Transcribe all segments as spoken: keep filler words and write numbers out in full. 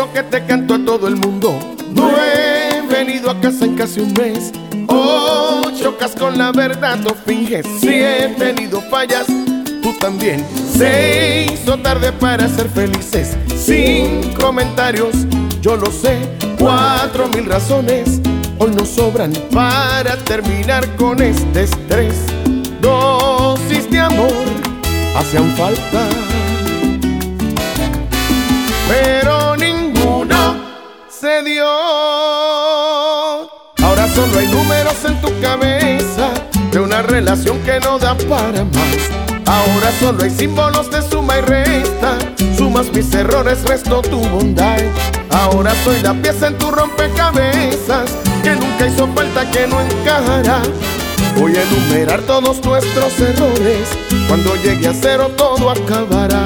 eso que te canto a todo el mundo. No he venido a casa en casi un mes. Oh, chocas con la verdad o finges. Si he tenido fallas, tú también. Se hizo tarde para ser felices. Sin comentarios, yo lo sé. Cuatro mil razones hoy nos sobran para terminar con este estrés. Dosis de amor hacían falta, pero ninguno se dio. Ahora solo hay números en tu cabeza de una relación que no da para más. Ahora solo hay símbolos de suma y resta. Sumas mis errores, resto tu bondad. Ahora soy la pieza en tu rompecabezas que nunca hizo falta, que no encajará. Voy a enumerar todos nuestros errores. Cuando llegue a cero todo acabará.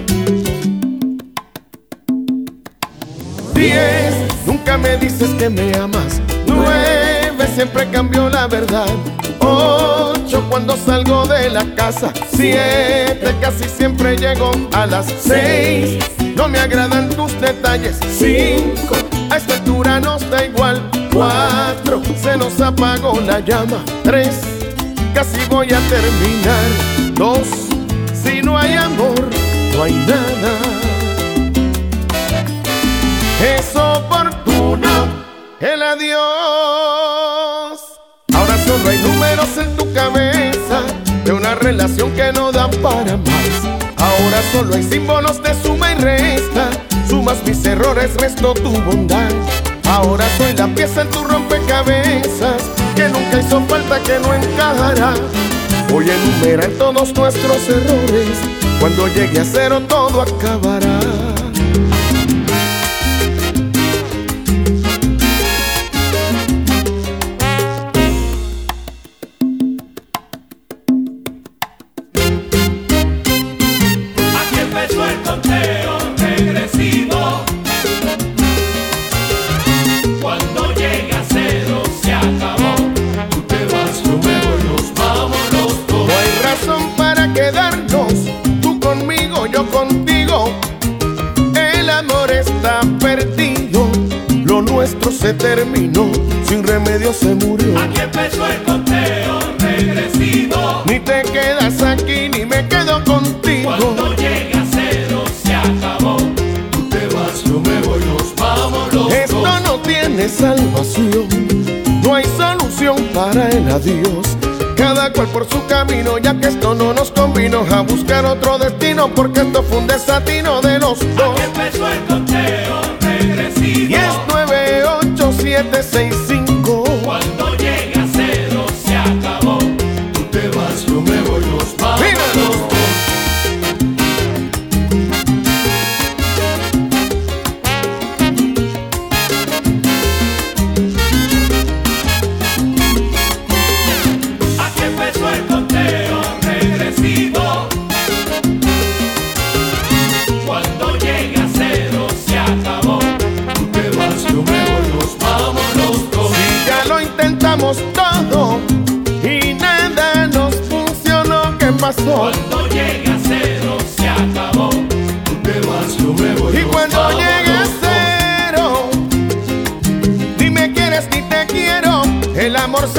Diez, nunca me dices que me amas. Nueve, siempre cambió la verdad. Ocho, cuando salgo de la casa. Siete, casi siempre llego a las seis. No me agradan tus detalles. Cinco, a esta altura nos da igual. Cuatro, se nos apagó la llama. Tres, casi voy a terminar. Dos, si no hay amor, no hay nada. Es oportuno el adiós. Ahora solo hay números en tu cabeza de una relación que no da para más. Ahora solo hay símbolos de suma y resta. Sumas mis errores, resto tu bondad. Ahora soy la pieza en tu rompecabezas que nunca hizo falta, que no encajará. Voy a enumerar todos nuestros errores. Cuando llegue a cero todo acabará. El conteo regresivo. Cuando llega a cero se acabó. Tú te vas, yo me voy, nos vamos los dos. No hay razón para quedarnos, tú conmigo, yo contigo. El amor está perdido, lo nuestro se terminó, sin remedio se murió. Aquí empezó el conteo regresivo. Ni te quedas aquí, ni me quedo contigo. Cuando llega a cero se acabó. Tú te vas, yo me voy, nos vamos los Esto dos. no tiene salvación, no hay solución para el adiós. Cada cual por su camino, ya que esto no nos convino, a buscar otro destino, porque esto fue un desatino de los dos. Aquí empezó el conteo regresivo. diez, nueve, ocho, siete, seis, cinco. Cuando llega a cero se acabó. Tú te vas, yo me voy, nos vamos Mira. los dos. Aquí empezó el conteo regresivo. Cuando llega a cero se acabó. Tú te vas, yo me voy, nos vamos los dos. Si ya lo intentamos todo y nada nos funcionó, ¿qué pasó? Cuando llega a cero se acabó. Tú te vas, yo me voy. Y nos cuando vamos llegue a los dos. cero, ni me quieres ni te quiero, el amor